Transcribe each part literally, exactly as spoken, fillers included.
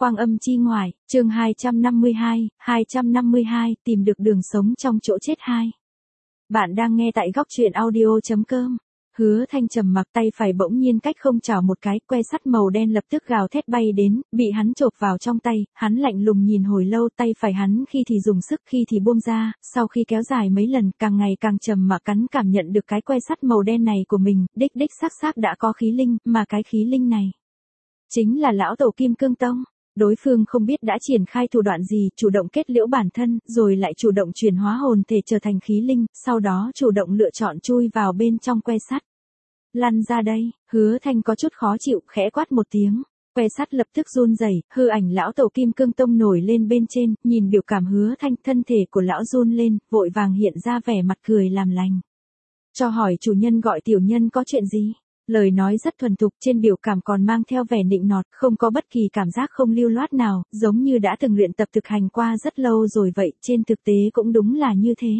Quang Âm Chi Ngoại, chương hai trăm năm mươi hai, hai trăm năm mươi hai, tìm được đường sống trong chỗ chết hai. Bạn đang nghe tại góc truyện audio chấm com. Hứa Thanh trầm mặc, tay phải bỗng nhiên cách không chảo một cái, que sắt màu đen lập tức gào thét bay đến, bị hắn chộp vào trong tay, hắn lạnh lùng nhìn hồi lâu, tay phải hắn khi thì dùng sức khi thì buông ra, sau khi kéo dài mấy lần, càng ngày càng trầm mặc cắn cảm nhận được cái que sắt màu đen này của mình, đích đích xác xác đã có khí linh, mà cái khí linh này chính là lão tổ Kim Cương Tông. Đối phương không biết đã triển khai thủ đoạn gì, chủ động kết liễu bản thân, rồi lại chủ động chuyển hóa hồn thể trở thành khí linh, sau đó chủ động lựa chọn chui vào bên trong que sắt. Lăn ra đây, Hứa Thanh có chút khó chịu, khẽ quát một tiếng. Que sắt lập tức run rẩy, hư ảnh lão tổ Kim Cương Tông nổi lên bên trên, nhìn biểu cảm Hứa Thanh, thân thể của lão run lên, vội vàng hiện ra vẻ mặt cười làm lành. Cho hỏi chủ nhân gọi tiểu nhân có chuyện gì? Lời nói rất thuần thục, trên biểu cảm còn mang theo vẻ nịnh nọt, không có bất kỳ cảm giác không lưu loát nào, giống như đã từng luyện tập thực hành qua rất lâu rồi vậy, trên thực tế cũng đúng là như thế.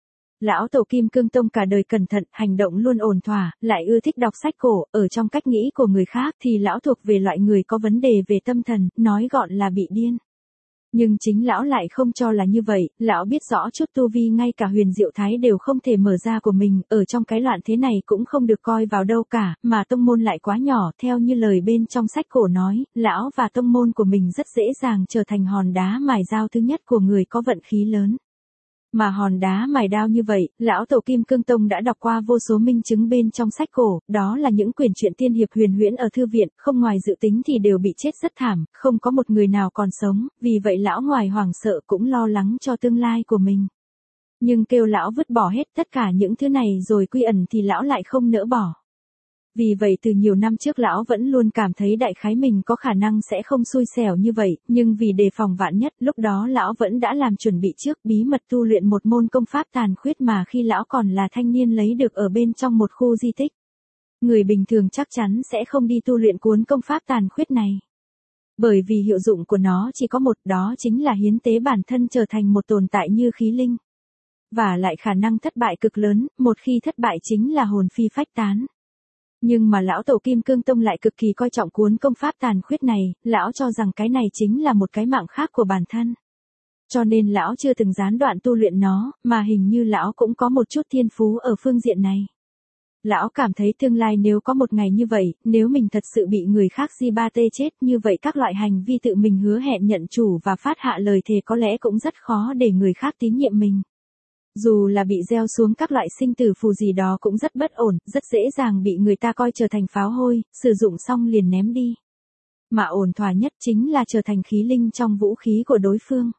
Lão tổ Kim Cương Tông cả đời cẩn thận, hành động luôn ổn thỏa, lại ưa thích đọc sách cổ, ở trong cách nghĩ của người khác thì lão thuộc về loại người có vấn đề về tâm thần, nói gọn là bị điên. Nhưng chính lão lại không cho là như vậy, lão biết rõ chút tu vi ngay cả huyền diệu thái đều không thể mở ra của mình, ở trong cái loạn thế này cũng không được coi vào đâu cả, mà tông môn lại quá nhỏ, theo như lời bên trong sách cổ nói, lão và tông môn của mình rất dễ dàng trở thành hòn đá mài dao thứ nhất của người có vận khí lớn. Mà hòn đá mài đao như vậy, lão tổ Kim Cương Tông đã đọc qua vô số minh chứng bên trong sách cổ, đó là những quyển truyện tiên hiệp huyền huyễn ở thư viện, không ngoài dự tính thì đều bị chết rất thảm, không có một người nào còn sống, vì vậy lão ngoài hoảng sợ cũng lo lắng cho tương lai của mình. Nhưng kêu lão vứt bỏ hết tất cả những thứ này rồi quy ẩn thì lão lại không nỡ bỏ. Vì vậy từ nhiều năm trước lão vẫn luôn cảm thấy đại khái mình có khả năng sẽ không xui xẻo như vậy, nhưng vì đề phòng vạn nhất, lúc đó lão vẫn đã làm chuẩn bị trước, bí mật tu luyện một môn công pháp tàn khuyết mà khi lão còn là thanh niên lấy được ở bên trong một khu di tích. Người bình thường chắc chắn sẽ không đi tu luyện cuốn công pháp tàn khuyết này. Bởi vì hiệu dụng của nó chỉ có một, đó chính là hiến tế bản thân trở thành một tồn tại như khí linh. Và lại khả năng thất bại cực lớn, một khi thất bại chính là hồn phi phách tán. Nhưng mà lão tổ Kim Cương Tông lại cực kỳ coi trọng cuốn công pháp tàn khuyết này, lão cho rằng cái này chính là một cái mạng khác của bản thân. Cho nên lão chưa từng gián đoạn tu luyện nó, mà hình như lão cũng có một chút thiên phú ở phương diện này. Lão cảm thấy tương lai nếu có một ngày như vậy, nếu mình thật sự bị người khác di ba tê chết như vậy các loại hành vi tự mình hứa hẹn nhận chủ và phát hạ lời thề có lẽ cũng rất khó để người khác tín nhiệm mình. Dù là bị gieo xuống các loại sinh tử phù gì đó cũng rất bất ổn, rất dễ dàng bị người ta coi trở thành pháo hôi, sử dụng xong liền ném đi. Mà ổn thỏa nhất chính là trở thành khí linh trong vũ khí của đối phương.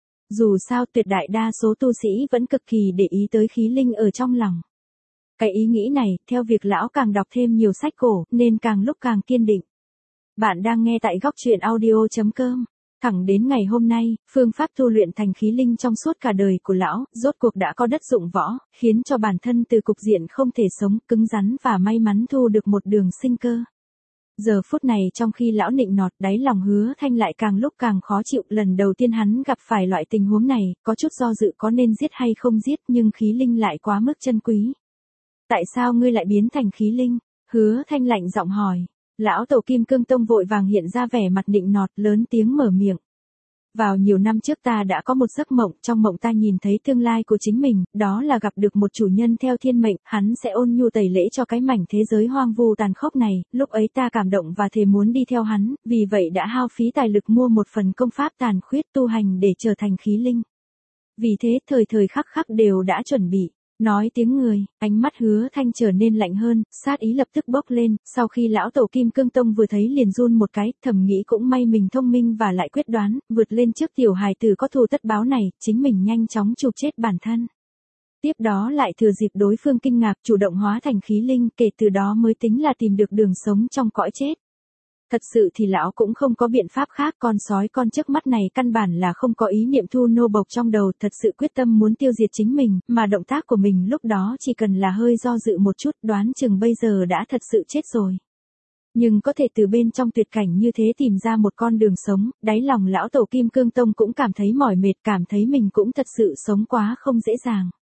Dù sao tuyệt đại đa số tu sĩ vẫn cực kỳ để ý tới khí linh ở trong lòng. Cái ý nghĩ này, theo việc lão càng đọc thêm nhiều sách cổ, nên càng lúc càng kiên định. Bạn đang nghe tại góc truyện audio chấm com. Thẳng đến ngày hôm nay, phương pháp tu luyện thành khí linh trong suốt cả đời của lão, rốt cuộc đã có đất dụng võ, khiến cho bản thân từ cục diện không thể sống, cứng rắn và may mắn thu được một đường sinh cơ. Giờ phút này trong khi lão nịnh nọt, đáy lòng Hứa Thanh lại càng lúc càng khó chịu, lần đầu tiên hắn gặp phải loại tình huống này, có chút do dự có nên giết hay không giết, nhưng khí linh lại quá mức chân quý. Tại sao ngươi lại biến thành khí linh? Hứa Thanh lạnh giọng hỏi. Lão tổ Kim Cương Tông vội vàng hiện ra vẻ mặt nịnh nọt, lớn tiếng mở miệng. Vào nhiều năm trước ta đã có một giấc mộng, trong mộng ta nhìn thấy tương lai của chính mình, đó là gặp được một chủ nhân theo thiên mệnh, hắn sẽ ôn nhu tẩy lễ cho cái mảnh thế giới hoang vu tàn khốc này, lúc ấy ta cảm động và thề muốn đi theo hắn, vì vậy đã hao phí tài lực mua một phần công pháp tàn khuyết tu hành để trở thành khí linh. Vì thế thời thời khắc khắc đều đã chuẩn bị. Nói tiếng người, ánh mắt Hứa Thanh trở nên lạnh hơn, sát ý lập tức bốc lên, sau khi lão tổ Kim Cương Tông vừa thấy liền run một cái, thầm nghĩ cũng may mình thông minh và lại quyết đoán, vượt lên trước tiểu hài tử có thù tất báo này, chính mình nhanh chóng chụp chết bản thân. Tiếp đó lại thừa dịp đối phương kinh ngạc chủ động hóa thành khí linh, kể từ đó mới tính là tìm được đường sống trong cõi chết. Thật sự thì lão cũng không có biện pháp khác, con sói con trước mắt này căn bản là không có ý niệm thu nô bộc trong đầu, thật sự quyết tâm muốn tiêu diệt chính mình, mà động tác của mình lúc đó chỉ cần là hơi do dự một chút, đoán chừng bây giờ đã thật sự chết rồi. Nhưng có thể từ bên trong tuyệt cảnh như thế tìm ra một con đường sống, đáy lòng lão tổ Kim Cương Tông cũng cảm thấy mỏi mệt, cảm thấy mình cũng thật sự sống quá không dễ dàng.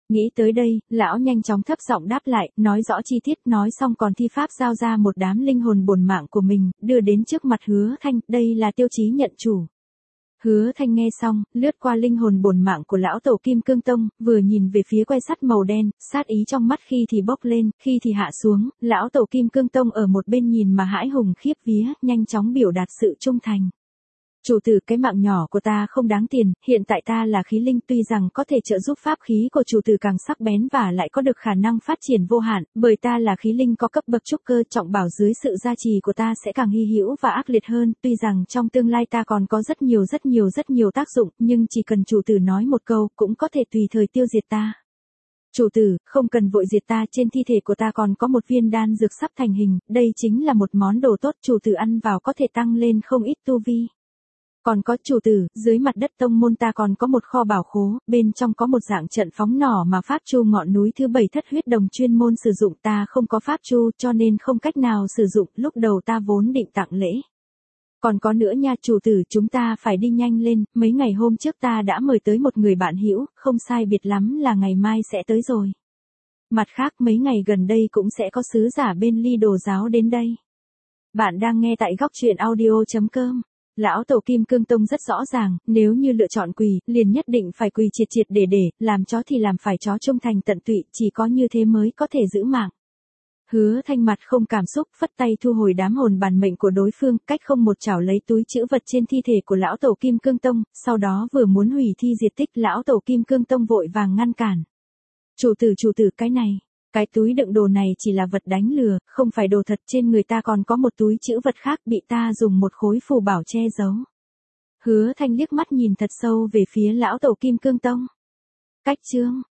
Nghĩ tới đây, lão nhanh chóng thấp giọng đáp lại, nói rõ chi tiết, nói xong còn thi pháp giao ra một đám linh hồn bổn mạng của mình, đưa đến trước mặt Hứa Thanh, đây là tiêu chí nhận chủ. Hứa Thanh nghe xong, lướt qua linh hồn bổn mạng của lão tổ Kim Cương Tông, vừa nhìn về phía que sắt màu đen, sát ý trong mắt khi thì bốc lên, khi thì hạ xuống, lão tổ Kim Cương Tông ở một bên nhìn mà hãi hùng khiếp vía, nhanh chóng biểu đạt sự trung thành. Chủ tử, cái mạng nhỏ của ta không đáng tiền, hiện tại ta là khí linh, tuy rằng có thể trợ giúp pháp khí của chủ tử càng sắc bén và lại có được khả năng phát triển vô hạn, bởi ta là khí linh có cấp bậc trúc cơ trọng bảo dưới sự gia trì của ta sẽ càng hy hữu và ác liệt hơn, tuy rằng trong tương lai ta còn có rất nhiều rất nhiều rất nhiều tác dụng, nhưng chỉ cần chủ tử nói một câu, cũng có thể tùy thời tiêu diệt ta. Chủ tử, không cần vội diệt ta, trên thi thể của ta còn có một viên đan dược sắp thành hình, đây chính là một món đồ tốt, chủ tử ăn vào có thể tăng lên không ít tu vi. Còn có chủ tử, dưới mặt đất tông môn ta còn có một kho bảo khố, bên trong có một dạng trận phóng nỏ mà pháp chu ngọn núi thứ bảy thất huyết đồng chuyên môn sử dụng, ta không có pháp chu cho nên không cách nào sử dụng, lúc đầu ta vốn định tặng lễ. Còn có nữa nha chủ tử, chúng ta phải đi nhanh lên, mấy ngày hôm trước ta đã mời tới một người bạn hữu, không sai biệt lắm là ngày mai sẽ tới rồi. Mặt khác mấy ngày gần đây cũng sẽ có sứ giả bên Ly Đồ giáo đến đây. Bạn đang nghe tại góc truyện audio chấm com. Lão tổ Kim Cương Tông rất rõ ràng, nếu như lựa chọn quỳ, liền nhất định phải quỳ triệt triệt để để, làm chó thì làm phải chó trung thành tận tụy, chỉ có như thế mới có thể giữ mạng. Hứa Thanh mặt không cảm xúc, phất tay thu hồi đám hồn bản mệnh của đối phương, cách không một chảo lấy túi trữ vật trên thi thể của lão tổ Kim Cương Tông, sau đó vừa muốn hủy thi diệt tích, lão tổ Kim Cương Tông vội vàng ngăn cản. Chủ tử chủ tử, cái này, cái túi đựng đồ này chỉ là vật đánh lừa, không phải đồ thật, trên người ta còn có một túi trữ vật khác bị ta dùng một khối phù bảo che giấu. Hứa Thanh liếc mắt nhìn thật sâu về phía lão tổ Kim Cương Tông. Cách chương